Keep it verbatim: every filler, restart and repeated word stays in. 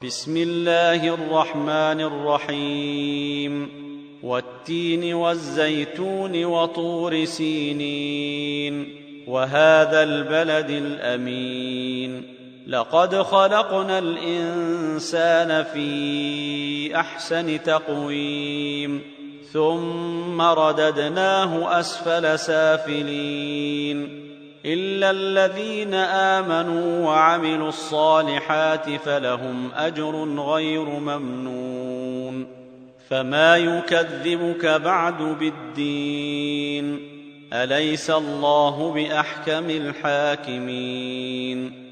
بسم الله الرحمن الرحيم والتين والزيتون وطور سينين وهذا البلد الأمين لقد خلقنا الإنسان في أحسن تقويم ثم رددناه أسفل سافلين إلا الذين آمنوا وعملوا الصالحات فلهم أجر غير ممنون فما يكذبك بعد بالدين أليس الله بأحكم الحاكمين